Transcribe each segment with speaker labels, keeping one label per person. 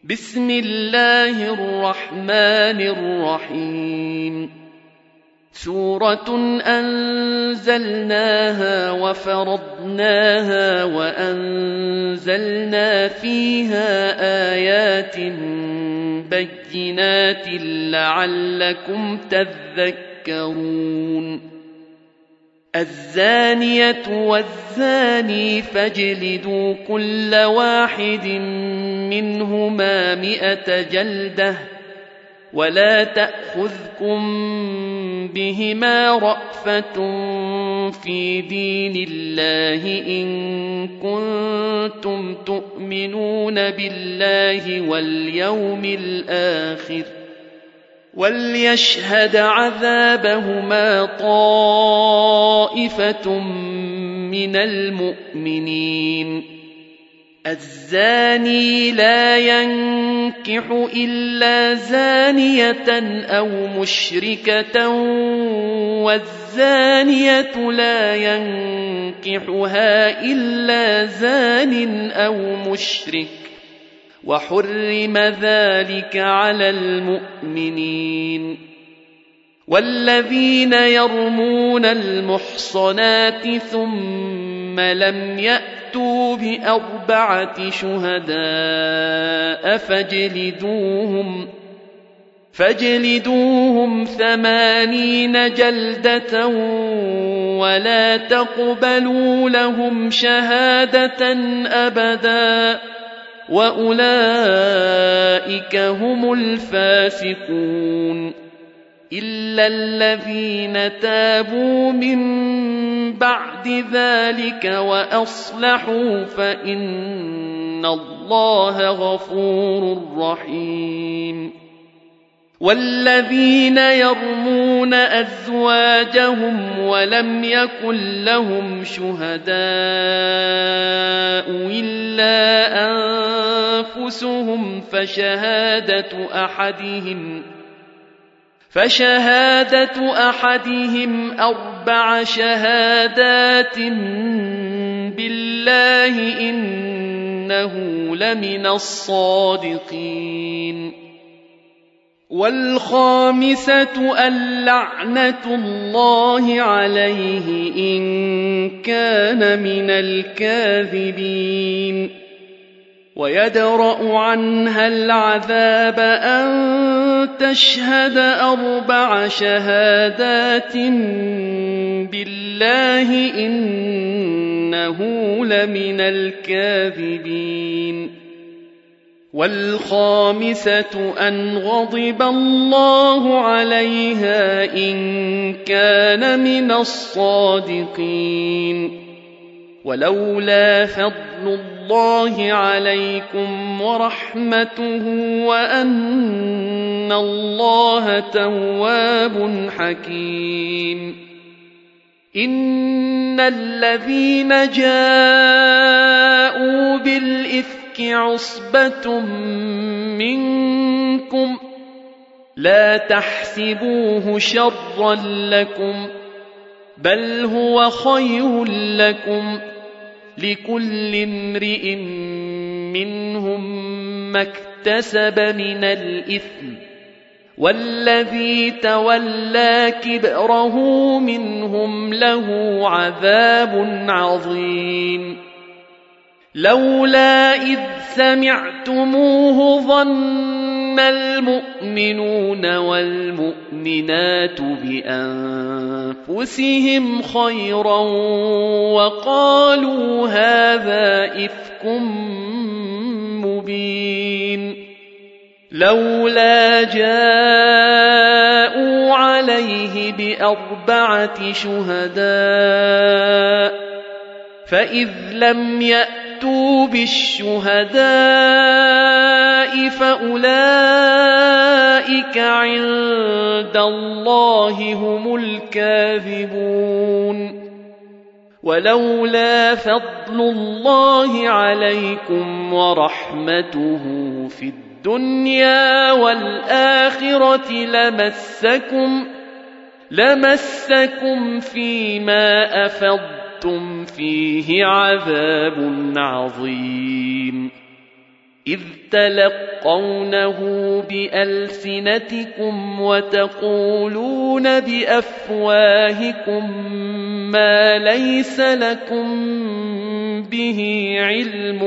Speaker 1: بسم الله الرحمن الرحيم. سورة أنزلناها وفرضناها وأنزلنا فيها آيات بينات لعلكم تذكرون. الزانية والزاني فاجلدوا كل واحد منهما 100 جلدة ولا تأخذكم بهما رأفة في دين الله إن كنتم تؤمنون بالله واليوم الآخر وليشهد عذابهما طائفة من المؤمنين. الزاني لا ينكح إلا زانية أو مشركة والزانية لا ينكحها إلا زان أو مشرك وحرم ذلك على المؤمنين. والذين يرمون المحصنات ثم لم يأتوا ب4 شهداء فاجلدوهم 80 جلدة ولا تقبلوا لهم شهادة أبدا وأولئك هم الفاسقون. إلا الذين تابوا من بعد ذلك وأصلحوا فإن الله غفور رحيم. والذين يرمون أزواجهم ولم يكن لهم شهداء إلا أنفسهم فشهادة أحدهم 4 شهادات بالله إنه لمن الصادقين. والخامسة اللعنة الله عليه إن كان من الكاذبين. ويدرأ عنها العذاب أن تشهد 4 شهادات بالله إنه لمن الكاذبين. والخامسة أن غضب الله عليها إن كان من الصادقين. ولولا فضل الله عليكم ورحمته وأن الله تواب حكيم. إن الذين جاءوا بالإثم عصبة منكم لا تحسبوه شرا لكم بل هو خير لكم لكل امرئ منهم ما اكتسب من الإثم والذي تولى كبره منهم له عذاب عظيم. لولا إذ سمعتموه ظن المؤمنون والمؤمنات بأنفسهم خيرا وقالوا هذا إفك مبين. لولا جاءوا عليه ب4 شهداء فإذ لم يأتوا بالشهداء فأولئك عند الله هم الكاذبون. ولولا فضل الله عليكم ورحمته في الدنيا والآخرة لمسكم فيما أفضتم فيه عذاب عظيم. إذ تلقونه بألسنتكم وتقولون بأفواهكم ما ليس لكم به علم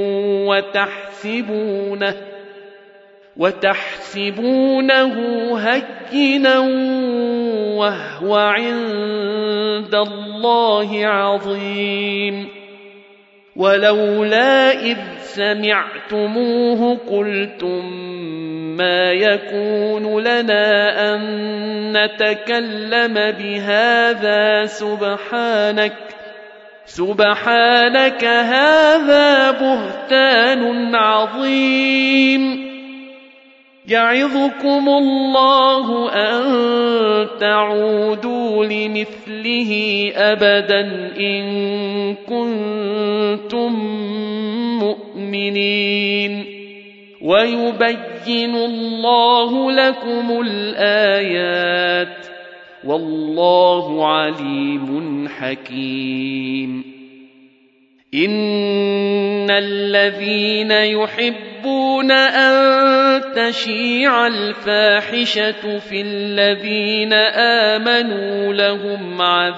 Speaker 1: وتحسبونه هينا وهو عند الله عظيم. ولولا إذ سمعتموه قلتم ما يكون لنا أن نتكلم بهذا سبحانك هذا بهتان عظيم. يعظكم الله أن تعودوا لمثله أبدا إن كنتم مؤمنين. ويبين الله لكم الآيات والله عليم حكيم. إن الذين يحبون أن تشيع الفاحشة في الذين آمنوا لهم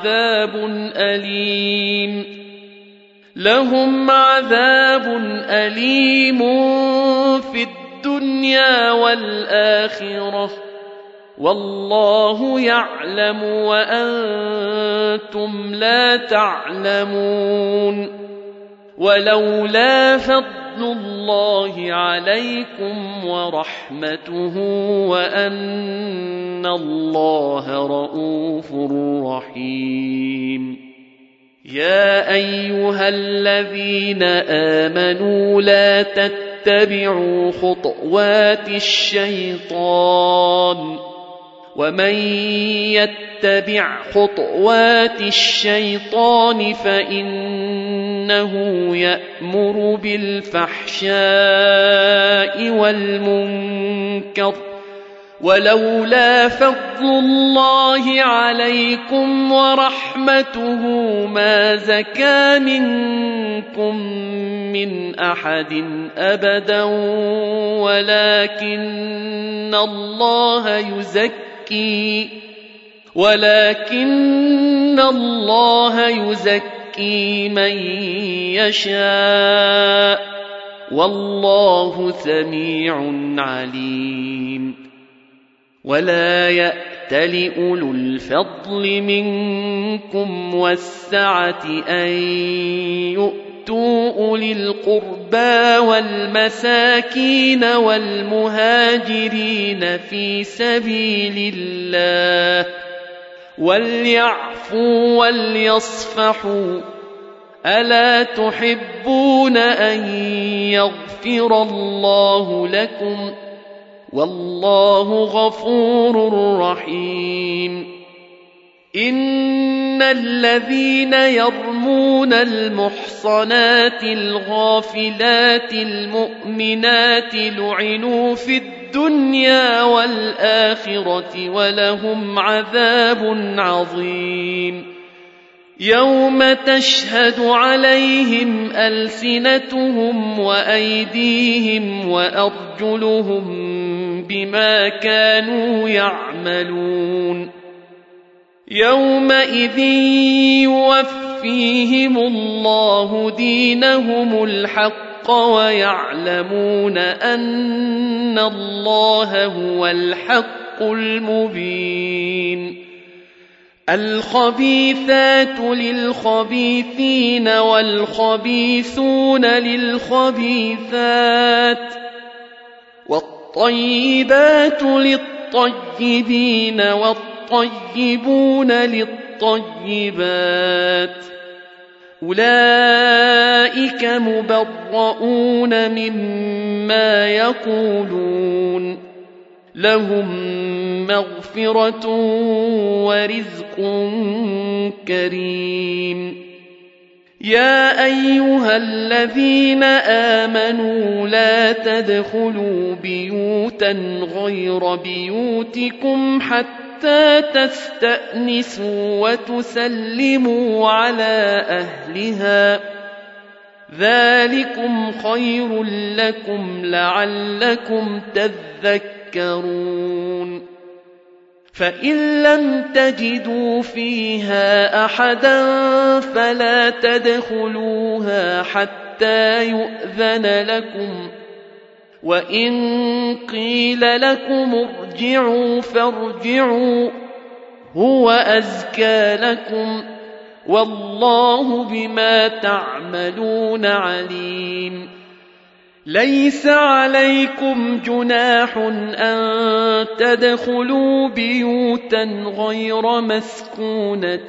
Speaker 1: عذاب أليم في الدنيا والآخرة والله يعلم وأنتم لا تعلمون. ولولا فضل الله عليكم ورحمته وأن الله رءوف رحيم. يا أيها الذين آمنوا لا تتبعوا خطوات الشيطان ومن يتبع خطوات الشيطان فإنه يأمر بالفحشاء والمنكر ولولا فضل الله عليكم ورحمته ما زكى منكم من أحد أبدا ولكن الله يزكي من يشاء والله سميع عليم. ولا يأتل أولو الفضل منكم والسعة أن يؤتوا أولي القربى والمساكين والمهاجرين في سبيل الله وليعفوا وليصفحوا ألا تحبون أن يغفر الله لكم والله غفور رحيم. إن الذين يرمون المحصنات الغافلات المؤمنات لعنوا في الدنيا والآخرة ولهم عذاب عظيم. يوم تشهد عليهم ألسنتهم وأيديهم وأرجلهم بما كانوا يعملون. يومئذ يوفيهم الله دينهم الحق ويعلمون أن الله هو الحق المبين. الخبيثات للخبيثين والخبيثون للخبيثات والطيبات للطيبين والطيبون للطيبات أولئك مبرؤون مما يقولون لهم مغفرة ورزق كريم. يا أيها الذين آمنوا لا تدخلوا بيوتا غير بيوتكم حتى تستأنسوا وتسلموا على أهلها ذلكم خير لكم لعلكم تذكرون فإن لم تجدوا فيها أحدا فلا تدخلوها حتى يؤذن لكم وإن قيل لكم ارجعوا فارجعوا هو أزكى لكم والله بما تعملون عليم ليس عليكم جناح أن تدخلوا بيوتا غير مسكونة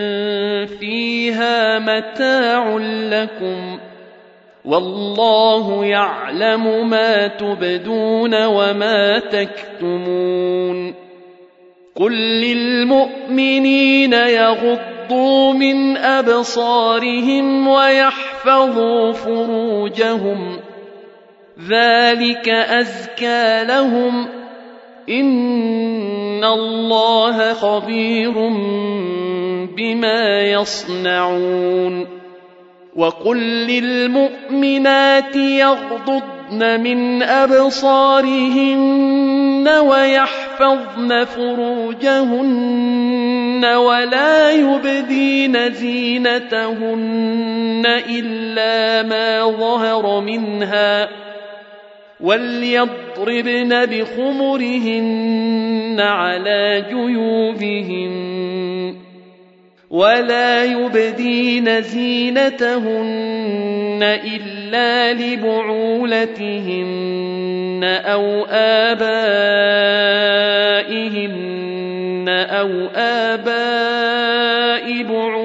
Speaker 1: فيها متاع لكم والله يعلم ما تبدون وما تكتمون قل للمؤمنين يغضوا من أبصارهم ويحفظوا فروجهم ذلك أزكى لهم إن الله خبير بما يصنعون وقل للمؤمنات يغضضن من أبصارهن ويحفظن فروجهن ولا يبدين زينتهن إلا ما ظهر منها وليضربن بخمرهن على جيوبهن ولا يبدين زينتهن إلا لبعولتهن أو آبائهن أو آباء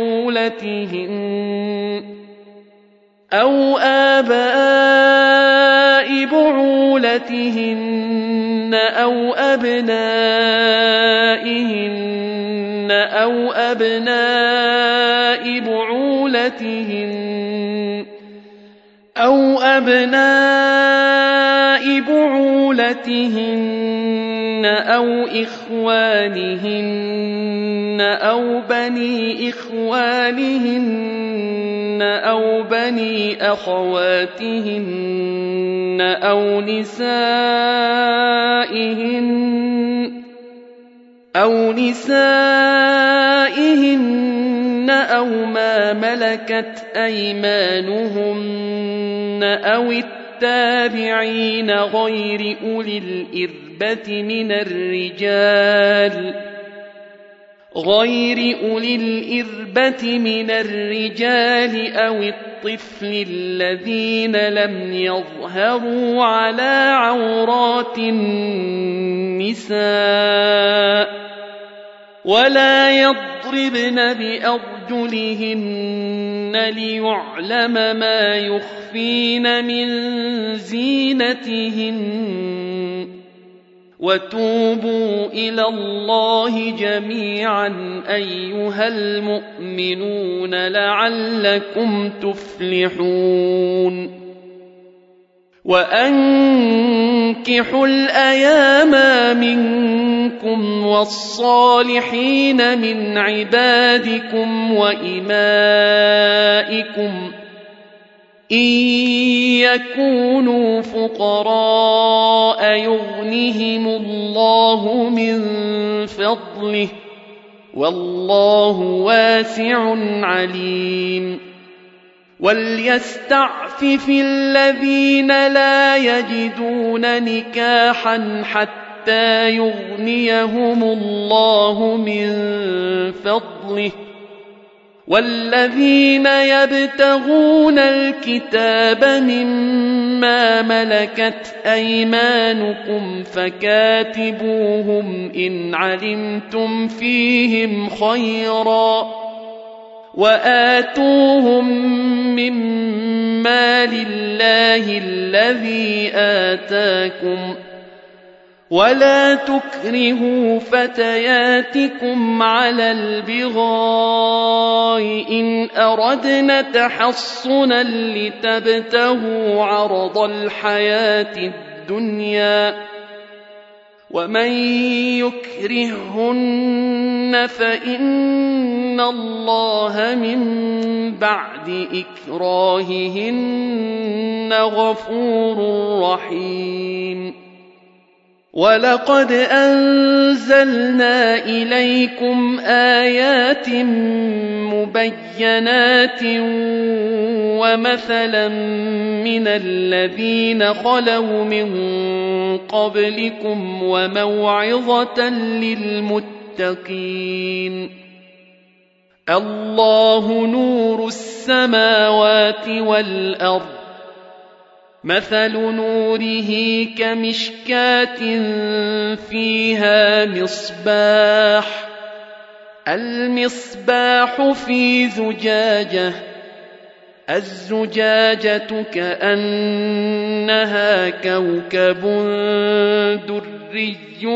Speaker 1: بعولتهن أو أبنائهن أو أبناء بعولتهن أو إخوانهن أو بني إخوانهن أو بني أخواتهن أو نسائهن أو ما ملكت أيمانهن أو التابعين غير أولي الإربة من الرجال أو الطفل الذين لم يظهروا على عورات النساء ولا يضربن بأرجلهن ليعلم ما يخفين من زينتهن وتوبوا إلى الله جميعا أيها المؤمنون لعلكم تفلحون وأنكحوا الأيام منكم والصالحين من عبادكم وإمائكم إن يكونوا فقراء يغنهم الله من فضله والله واسع عليم وليستعفف الذين لا يجدون نكاحا حتى يغنيهم الله من فضله والذين يبتغون الكتاب مما ملكت أيمانكم فكاتبوهم إن علمتم فيهم خيرا وآتوهم مما لله الذي آتاكم ولا تكرهوا فتياتكم على البغاء إن أردنا تحصنا لتبتغوا عرض الحياة الدنيا ومن يكرههن فإن الله من بعد إكراههن غفور رحيم ولقد أنزلنا إليكم آيات مبينات ومثلا من الذين خلوا من قبلكم وموعظة للمتقين الله نور السماوات والأرض مثل نوره كمشكاة فيها مصباح المصباح في زجاجة الزجاجة كأنها كوكب دري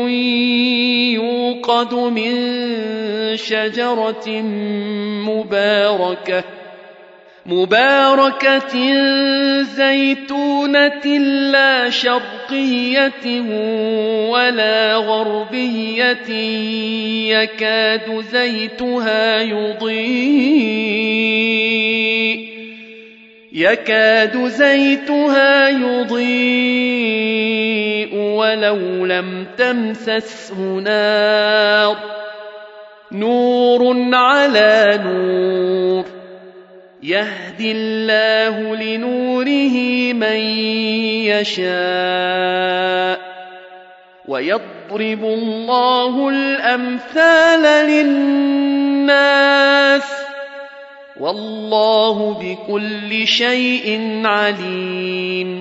Speaker 1: يوقد من شجرة مباركة زيتونة لا شرقية ولا غربية يكاد زيتها يضيء ولو لم تمسسه نار نور على نور يهدي الله لنوره من يشاء ويضرب الله الأمثال للناس والله بكل شيء عليم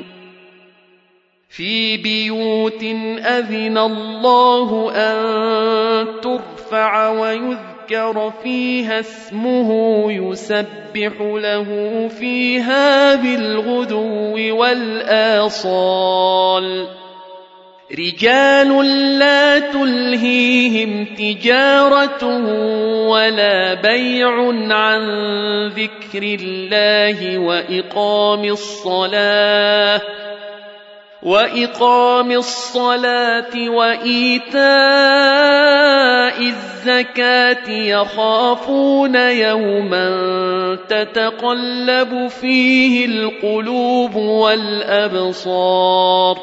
Speaker 1: في بيوت أذن الله أن ترفع ويذكر فيها اسمه يسبح له فيها بالغدو والآصال رجال لا تلهيهم تجارة ولا بيع عن ذكر الله وإقام الصلاة وإيتاء الزكاة يخافون يوما تتقلب فيه القلوب والأبصار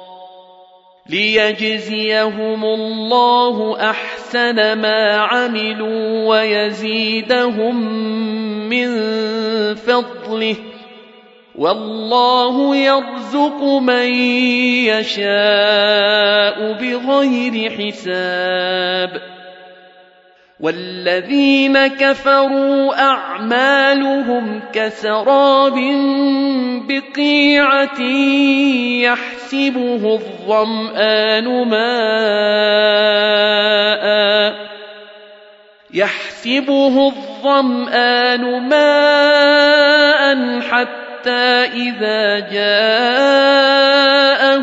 Speaker 1: ليجزيهم الله أحسن ما عملوا ويزيدهم من فضله والله يرزق من يشاء بغير حساب والذين كفروا أعمالهم كسراب بقيعة يحسبه الظمآن ماء حتى إذا جاءه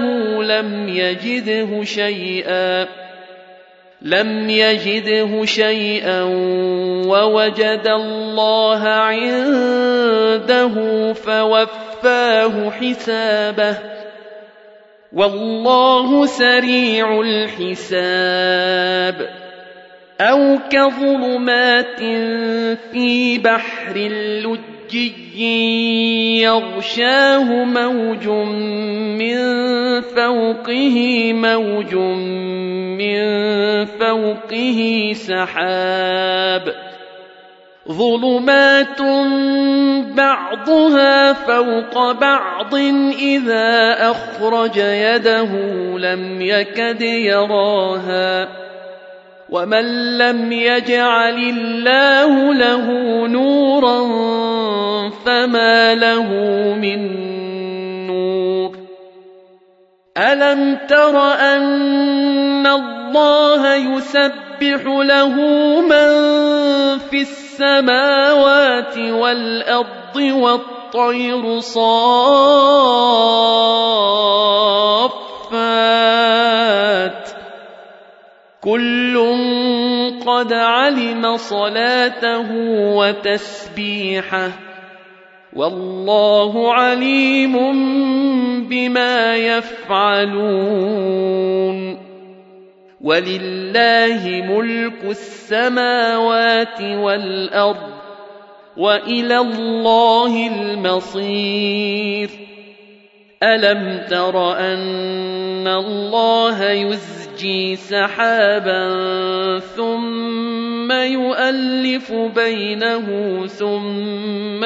Speaker 1: لم يجده شيئا ووجد الله عنده فوفاه حسابه والله سريع الحساب أو كظلمات في بحر لجي يغشاه موج من فوقه سحاب ظلمات بعضها فوق بعض إذا أخرج يده لم يكد يراها ومن لم يجعل الله له نورا فما له من نور ألم تر أن الله يسبح له من في السماوات والأرض والطير صافات كل قد علم صلاته وتسبيحه والله عليم بما يفعلون ولله ملك السماوات والأرض وإلى الله المصير ألم تر أن الله يزجي سحابا ثم يؤلف بينه ثم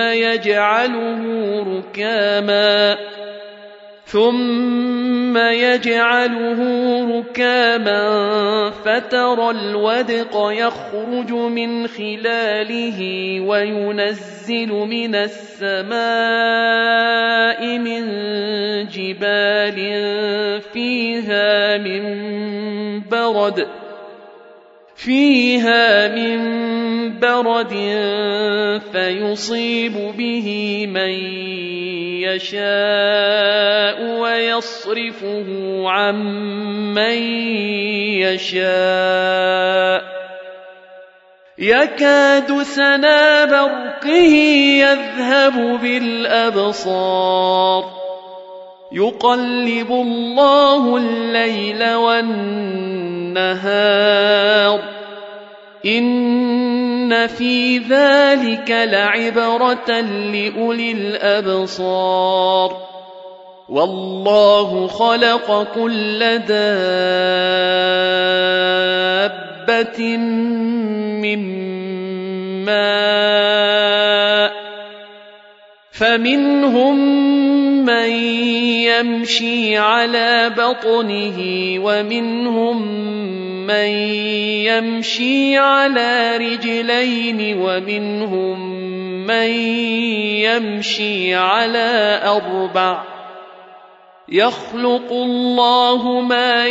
Speaker 1: يجعله ركاما فترى الودق يخرج من خلاله وينزل من السماء من جبال فيها من برد فيصيب به من يشاء ويصرفه عن من يشاء يكاد سنا برقه يذهب بالأبصار يقلب الله الليل والنهار إن في ذلك لعبرة لأولي الأبصار والله خلق كل دابة من ماء فمنهم من يمشي على بطنه ومنهم من يمشي على رجلين ومنهم من يمشي على أربع يخلق الله ما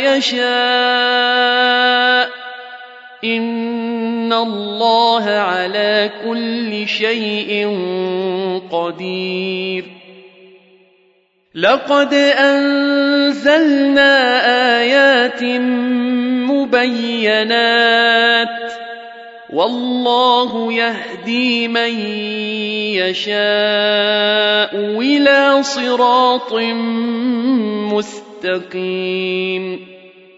Speaker 1: يشاء إن الله على كل شيء قدير لقد أنزلنا آيات مبينات والله يهدي من يشاء إلى صراط مستقيم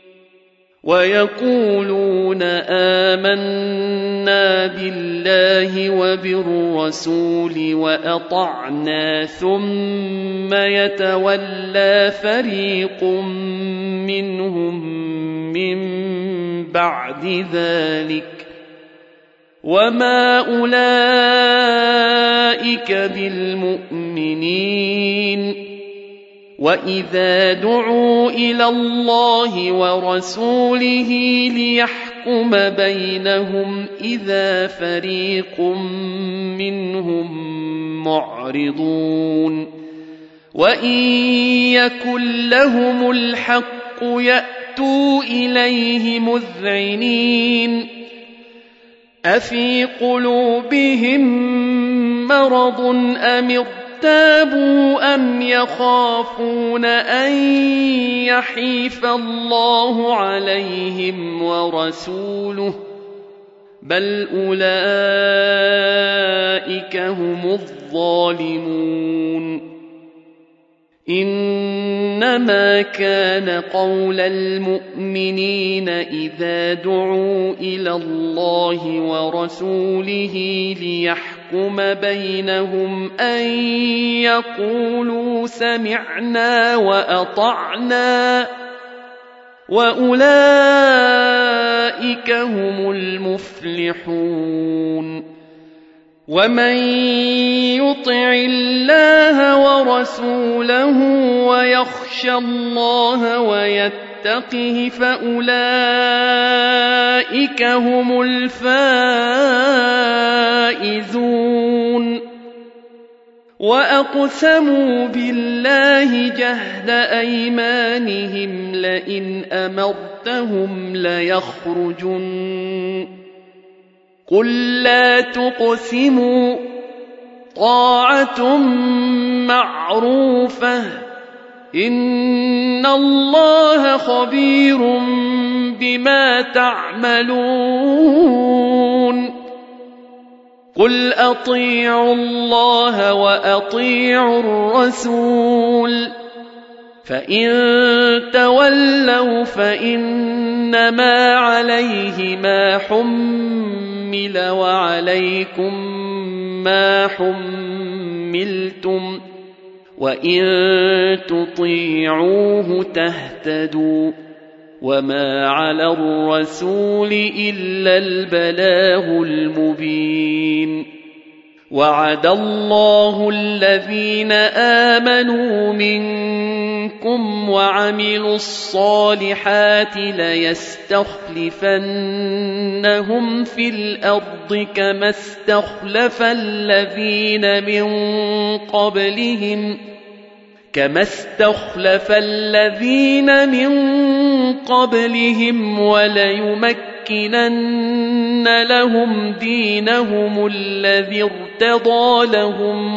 Speaker 1: ويقولون آمنا بالله وبالرسول وأطعنا ثم يتولى فريق منهم من بعد ذلك وما أولئك بالمؤمنين وإذا دعوا إلى الله ورسوله ليحكم بينهم إذا فريق منهم معرضون وإن يكن لهم الحق يأتوا إليه مذعنين أفي قلوبهم مرض أم ارتابوا أم يخافون أن يحيف الله عليهم ورسوله بل أولئك هم الظالمون إنما كان قول المؤمنين إذا دعوا إلى الله ورسوله ليحكم بينهم أن يقولوا سمعنا وأطعنا وأولئك هم المفلحون ومن يطع الله ورسوله ويخشى الله ويتقه فأولئك هم الفائزون وأقسموا بالله جهد أيمانهم لئن أمرتهم ليخرجن قل لا تقسموا طاعة معروفة إن الله خبير بما تعملون قل أطيعوا الله وأطيعوا الرسول فإن تولوا فإنما عليه ما حمل وعليكم ما حملتم وإن تطيعوه تهتدوا وما على الرسول إلا البلاغ المبين وعد الله الذين آمنوا منكم وعملوا الصالحات ليستخلفنهم في الأرض كما استخلف الذين من قبلهم وليمكنن لهم دينهم الذي ارتضى لهم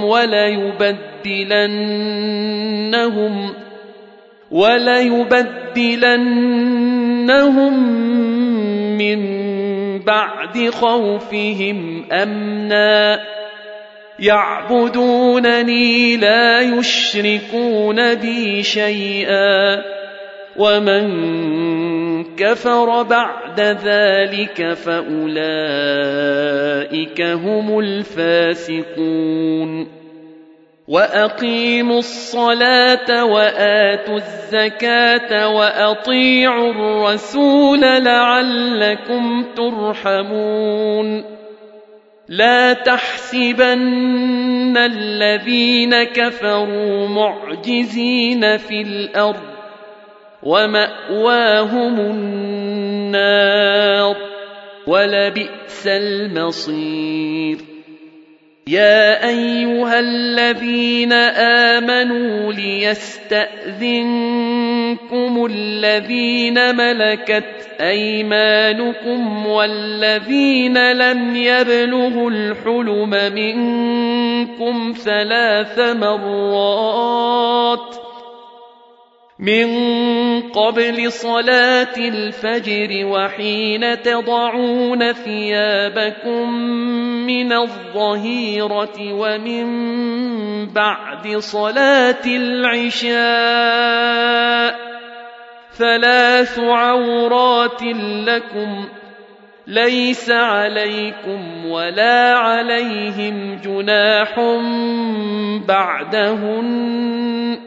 Speaker 1: وليبدلنهم من بعد خوفهم أمنا يعبدونني لا يشركون بي شيئا ومن كفر بعد ذلك فأولئك هم الفاسقون وأقيموا الصلاة وآتوا الزكاة وأطيعوا الرسول لعلكم ترحمون لا تحسبن الذين كفروا معجزين في الأرض ومأواهم النار ولبئس المصير يا أيها الذين آمنوا ليستأذنكم الذين ملكت أيمانكم والذين لم يبلغوا الحلم منكم 3 مرات من قبل صلاة الفجر وحين تضعون ثيابكم من الظهيرة ومن بعد صلاة العشاء 3 عورات لكم ليس عليكم ولا عليهم جناح بعدهن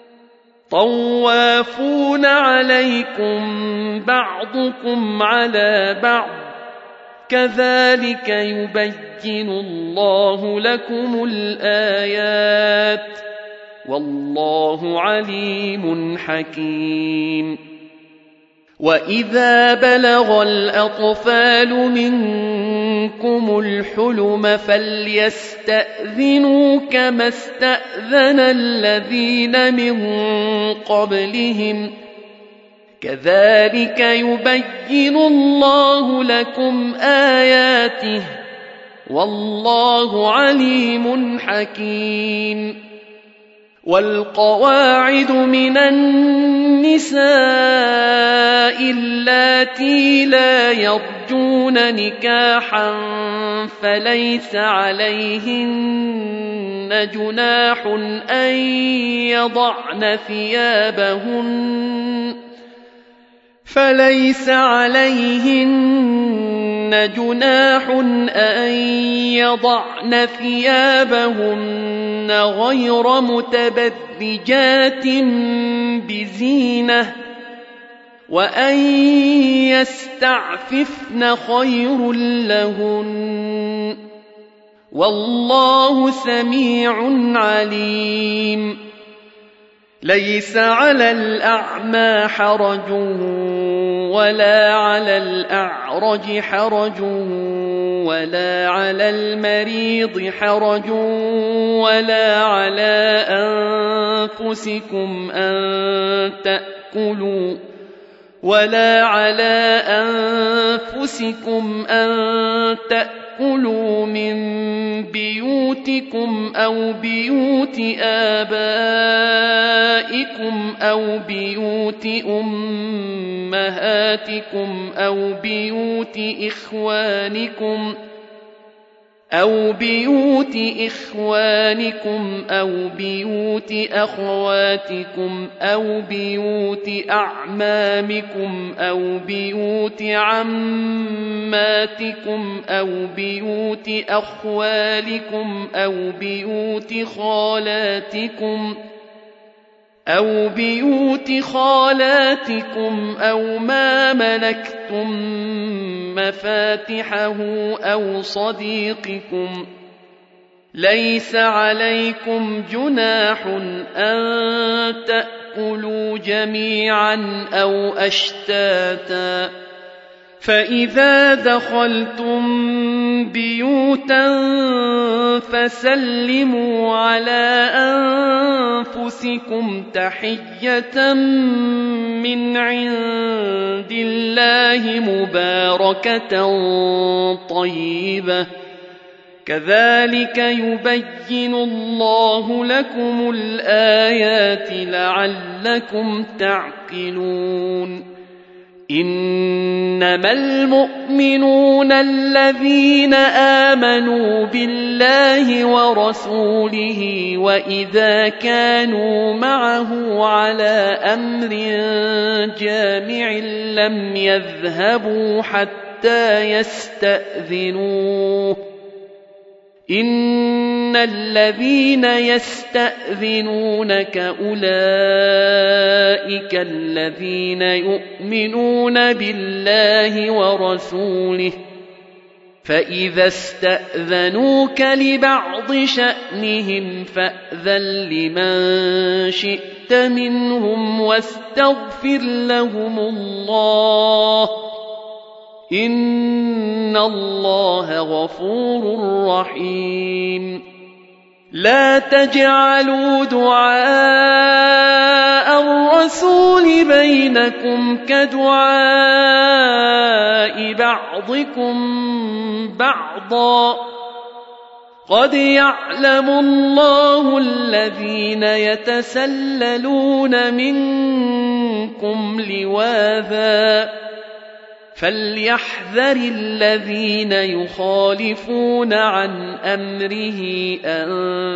Speaker 1: طوافون عليكم بعضكم على بعض كذلك يبين الله لكم الآيات والله عليم حكيم وإذا بلغ الأطفال منكم الحلم فليستأذنوا كما استأذن الذين من قبلهم كذلك يبين الله لكم آياته والله عليم حكيم والقواعد من النساء اللاتي لا يرجون نكاحا فليس عليهن جناح أن يضعن ثيابهن غير متبرجات بزينة وأن يستعففن خير لهن والله سميع عليم ليس على الأعمى حرج ولا على الأعرج حرج ولا على المريض حرج ولا على أنفسكم أن تأكلوا من بيوتكم أو بيوت آبائكم أو بيوت أمهاتكم أو بيوت إخوانكم أو بيوت أخواتكم أو بيوت أعمامكم أو بيوت عماتكم أو بيوت أخوالكم أو بيوت خالاتكم أو ما ملكتم مفاتحه أو صديقكم. ليس عليكم جناح أن تأكلوا جميعا أو أشتاتا، فإذا دخلتم بيوتا فسلموا على أنفسكم تحية من عند الله مباركة طيبة، كذلك يبين الله لكم الآيات لعلكم تعقلون. إنما المؤمنون الذين آمنوا بالله ورسوله وإذا كانوا معه على أمر جامع لم يذهبوا حتى يستأذنوه. إن الذين يستأذنونك أولئك الذين يؤمنون بالله ورسوله، فإذا استأذنوك لبعض شأنهم فأذن لمن شئت منهم واستغفر لهم الله، إن الله غفور رحيم. لا تجعلوا دعاء الرسول بينكم كدعاء بعضكم بعضا، قد يعلم الله الذين يتسللون منكم لواذا، فليحذر الذين يخالفون عن أمره أن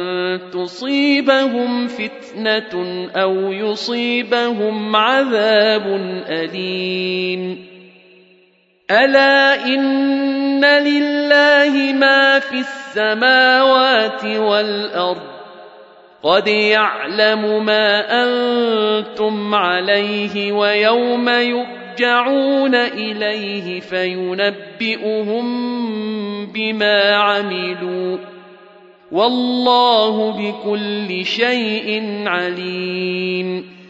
Speaker 1: تصيبهم فتنة أو يصيبهم عذاب أليم. ألا إن لله ما في السماوات والأرض، قد يعلم ما أنتم عليه ويوم يرجعون إليه فينبئهم بما عملوا، والله بكل شيء عليم.